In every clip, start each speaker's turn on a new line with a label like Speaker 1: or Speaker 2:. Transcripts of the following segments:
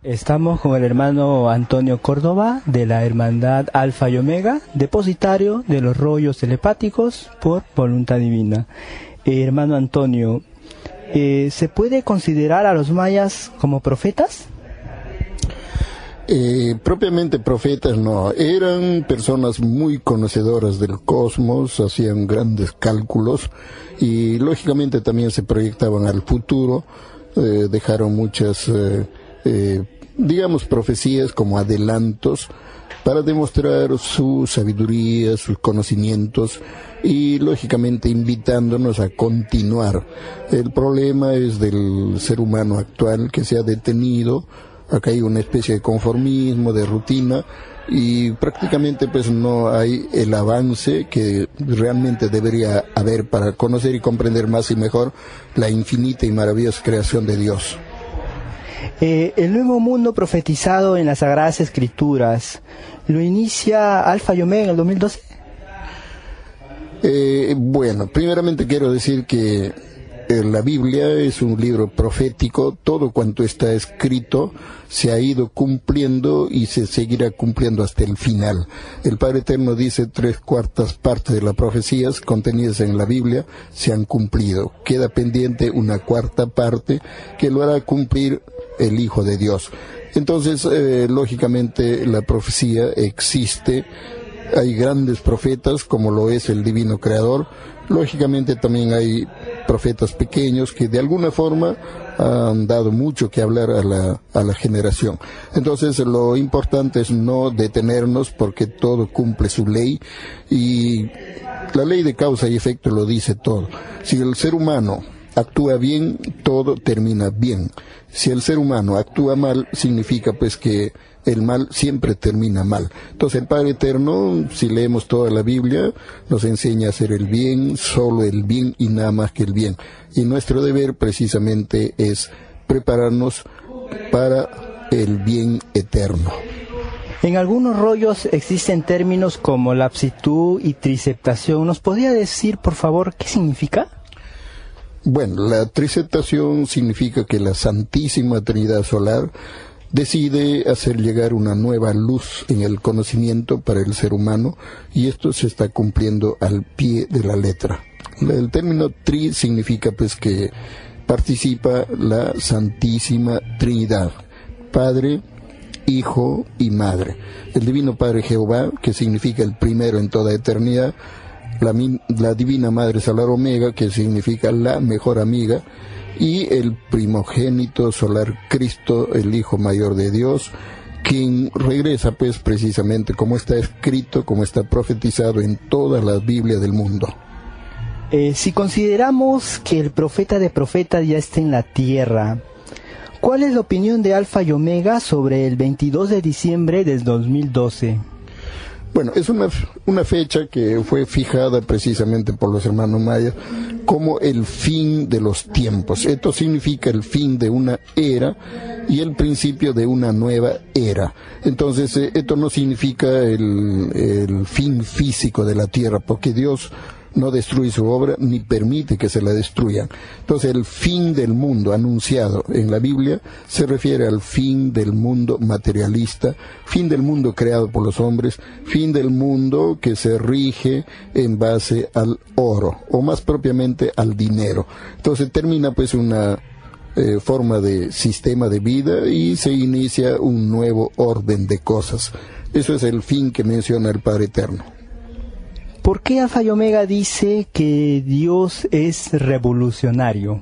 Speaker 1: Estamos con el hermano Antonio Córdoba de la Hermandad Alfa y Omega, depositario de los rollos telepáticos por voluntad divina. Hermano Antonio, ¿se puede considerar a los mayas como profetas?
Speaker 2: Propiamente profetas no, eran personas muy conocedoras del cosmos, hacían grandes cálculos y lógicamente también se proyectaban al futuro, dejaron muchas digamos profecías como adelantos para demostrar su sabiduría, sus conocimientos y lógicamente invitándonos a continuar. El problema es del ser humano actual que se ha detenido, acá hay una especie de conformismo, de rutina y prácticamente pues no hay el avance que realmente debería haber para conocer y comprender más y mejor la infinita y maravillosa creación de Dios.
Speaker 1: El nuevo mundo profetizado en las Sagradas Escrituras, ¿lo inicia Alfa y Omega en el 2012?
Speaker 2: Bueno, primeramente quiero decir que la Biblia es un libro profético, todo cuanto está escrito se ha ido cumpliendo y se seguirá cumpliendo hasta el final. El Padre Eterno dice 3/4 partes de las profecías contenidas en la Biblia se han cumplido. Queda pendiente una 1/4 parte que lo hará cumplir el Hijo de Dios. Entonces, lógicamente la profecía existe. Hay grandes profetas como lo es el Divino Creador. Lógicamente también hay profetas pequeños que de alguna forma han dado mucho que hablar a la generación. Entonces lo importante es no detenernos porque todo cumple su ley y la ley de causa y efecto lo dice todo. Si el ser humano actúa bien, todo termina bien. Si el ser humano actúa mal, significa pues que el mal siempre termina mal. Entonces el Padre Eterno, si leemos toda la Biblia, nos enseña a hacer el bien, solo el bien y nada más que el bien. Y nuestro deber precisamente es prepararnos para el bien eterno.
Speaker 1: En algunos rollos existen términos como lapsitud y triceptación. ¿Nos podría decir, por favor, qué significa?
Speaker 2: Bueno, la triceptación significa que la Santísima Trinidad Solar decide hacer llegar una nueva luz en el conocimiento para el ser humano y esto se está cumpliendo al pie de la letra. El término tri significa pues que participa la Santísima Trinidad, Padre, Hijo y Madre. El Divino Padre Jehová, que significa el primero en toda eternidad, la Divina Madre Solar Omega, que significa la mejor amiga, y el primogénito solar Cristo, el Hijo mayor de Dios, quien regresa pues precisamente como está escrito, como está profetizado en todas las Biblias del mundo.
Speaker 1: Si consideramos que el profeta de profetas ya está en la tierra, ¿cuál es la opinión de Alfa y Omega sobre el 22 de diciembre del 2012?
Speaker 2: Bueno, es una fecha que fue fijada precisamente por los hermanos mayas como el fin de los tiempos. Esto significa el fin de una era y el principio de una nueva era. Entonces, esto no significa el fin físico de la tierra, porque Dios no destruye su obra ni permite que se la destruyan. Entonces el fin del mundo anunciado en la Biblia se refiere al fin del mundo materialista, fin del mundo creado por los hombres, fin del mundo que se rige en base al oro, o más propiamente al dinero. Entonces termina pues una forma de sistema de vida y se inicia un nuevo orden de cosas. Eso es el fin que menciona el Padre Eterno.
Speaker 1: ¿Por qué Alfa y Omega dice que Dios es revolucionario?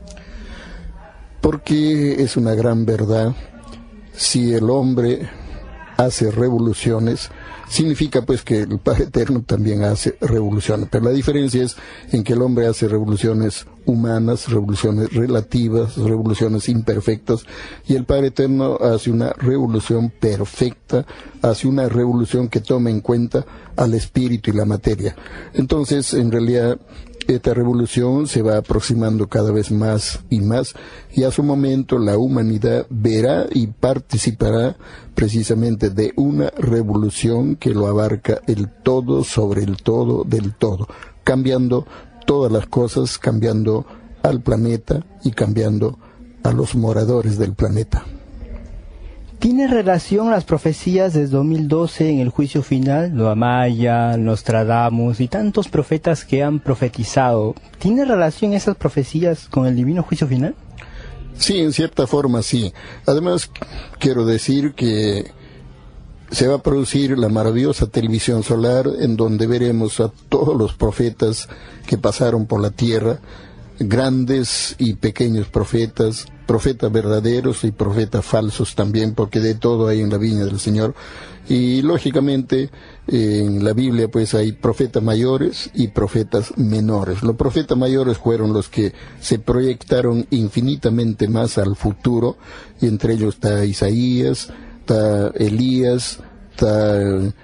Speaker 2: Porque es una gran verdad. Si el hombre hace revoluciones, significa pues que el Padre Eterno también hace revoluciones. Pero la diferencia es en que el hombre hace revoluciones humanas, revoluciones relativas, revoluciones imperfectas, y el Padre Eterno hace una revolución perfecta, hace una revolución que toma en cuenta al espíritu y la materia. Entonces, en realidad, esta revolución se va aproximando cada vez más y más, y a su momento la humanidad verá y participará precisamente de una revolución que lo abarca el todo sobre el todo del todo, cambiando todas las cosas, cambiando al planeta y cambiando a los moradores del planeta.
Speaker 1: ¿Tiene relación las profecías desde 2012 en el juicio final? Lo Amaya, Nostradamus y tantos profetas que han profetizado. ¿Tiene relación esas profecías con el divino juicio final?
Speaker 2: Sí, en cierta forma sí. Además, quiero decir que se va a producir la maravillosa televisión solar en donde veremos a todos los profetas que pasaron por la tierra, grandes y pequeños profetas, profetas verdaderos y profetas falsos también, porque de todo hay en la viña del Señor. Y lógicamente en la Biblia pues hay profetas mayores y profetas menores. Los profetas mayores fueron los que se proyectaron infinitamente más al futuro, y entre ellos está Isaías, está Elías, está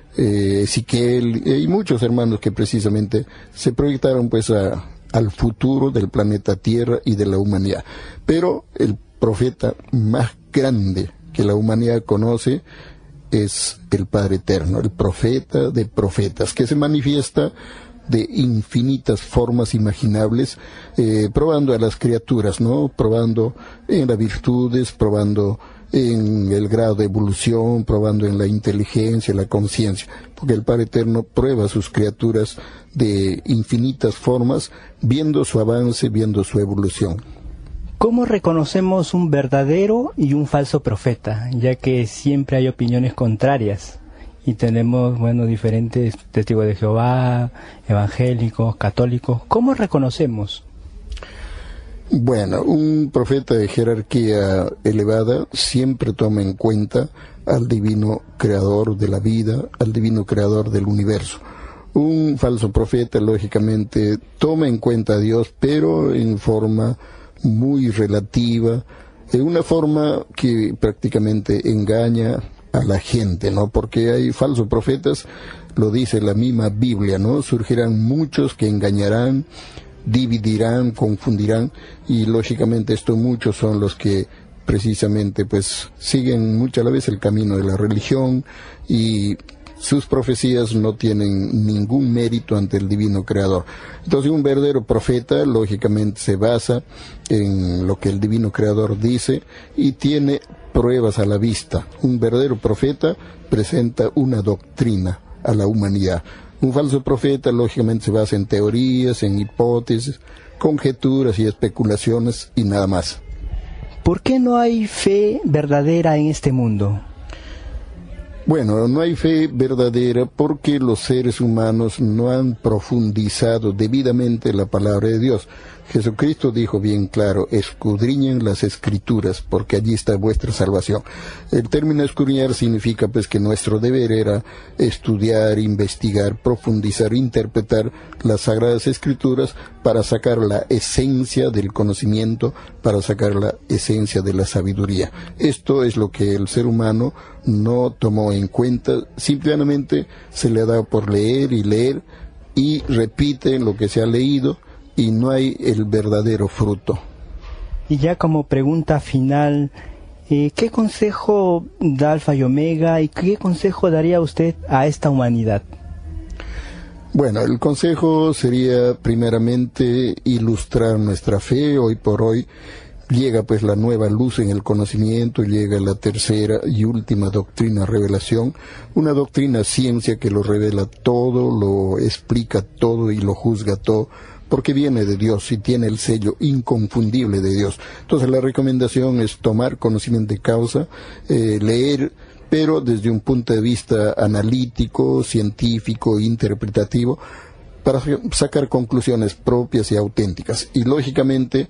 Speaker 2: Ezequiel y muchos hermanos que precisamente se proyectaron pues al futuro del planeta Tierra y de la humanidad. Pero el profeta más grande que la humanidad conoce es el Padre Eterno, el profeta de profetas, que se manifiesta de infinitas formas imaginables, probando a las criaturas, ¿no? Probando en las virtudes, probando en el grado de evolución, probando en la inteligencia, la conciencia, porque el Padre Eterno prueba a sus criaturas de infinitas formas, viendo su avance, viendo su evolución.
Speaker 1: ¿Cómo reconocemos un verdadero y un falso profeta? Ya que siempre hay opiniones contrarias y tenemos, diferentes testigos de Jehová, evangélicos, católicos. ¿Cómo reconocemos?
Speaker 2: Bueno, un profeta de jerarquía elevada siempre toma en cuenta al divino creador de la vida, al divino creador del universo. Un falso profeta, lógicamente, toma en cuenta a Dios, pero en forma muy relativa, en una forma que prácticamente engaña a la gente, ¿no? Porque hay falsos profetas, lo dice la misma Biblia, ¿no? Surgirán muchos que engañarán, dividirán, confundirán, y lógicamente estos muchos son los que precisamente pues siguen muchas veces el camino de la religión, y sus profecías no tienen ningún mérito ante el divino creador. Entonces un verdadero profeta lógicamente se basa en lo que el divino creador dice y tiene pruebas a la vista. Un verdadero profeta presenta una doctrina a la humanidad. Un falso profeta lógicamente se basa en teorías, en hipótesis, conjeturas y especulaciones y nada más.
Speaker 1: ¿Por qué no hay fe verdadera en este mundo?
Speaker 2: Bueno, no hay fe verdadera porque los seres humanos no han profundizado debidamente la palabra de Dios. Jesucristo dijo bien claro: escudriñen las Escrituras, porque allí está vuestra salvación. El término escudriñar significa pues que nuestro deber era estudiar, investigar, profundizar, interpretar las Sagradas Escrituras para sacar la esencia del conocimiento, para sacar la esencia de la sabiduría. Esto es lo que el ser humano no tomó en cuenta, simplemente se le ha dado por leer y repite lo que se ha leído, y no hay el verdadero fruto.
Speaker 1: Y ya como pregunta final, ¿qué consejo da Alfa y Omega y qué consejo daría usted a esta humanidad?
Speaker 2: Bueno, el consejo sería primeramente ilustrar nuestra fe. Hoy por hoy llega pues la nueva luz en el conocimiento, llega la tercera y última doctrina, revelación, una doctrina ciencia que lo revela todo, lo explica todo y lo juzga todo, porque viene de Dios y tiene el sello inconfundible de Dios. Entonces la recomendación es tomar conocimiento de causa, leer, pero desde un punto de vista analítico, científico, interpretativo, para sacar conclusiones propias y auténticas. Y lógicamente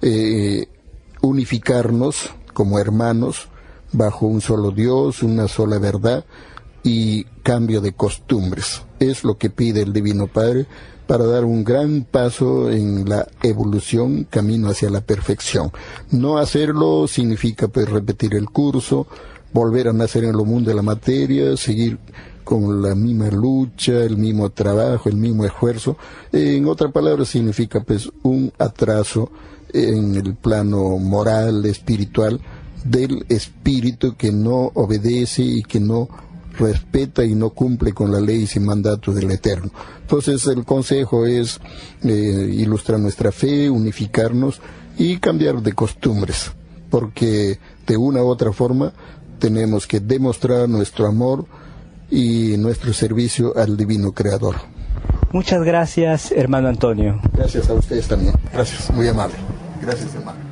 Speaker 2: unificarnos como hermanos bajo un solo Dios, una sola verdad y cambio de costumbres. Es lo que pide el Divino Padre para dar un gran paso en la evolución, camino hacia la perfección. No hacerlo significa pues repetir el curso, volver a nacer en el mundo de la materia, seguir con la misma lucha, el mismo trabajo, el mismo esfuerzo. En otras palabras, significa pues un atraso en el plano moral, espiritual, del espíritu que no obedece y que no respeta y no cumple con las leyes y mandatos del Eterno. Entonces el consejo es ilustrar nuestra fe, unificarnos y cambiar de costumbres, porque de una u otra forma tenemos que demostrar nuestro amor y nuestro servicio al Divino Creador.
Speaker 1: Muchas gracias, hermano Antonio.
Speaker 2: Gracias a ustedes también. Gracias, muy amable. Gracias, hermano.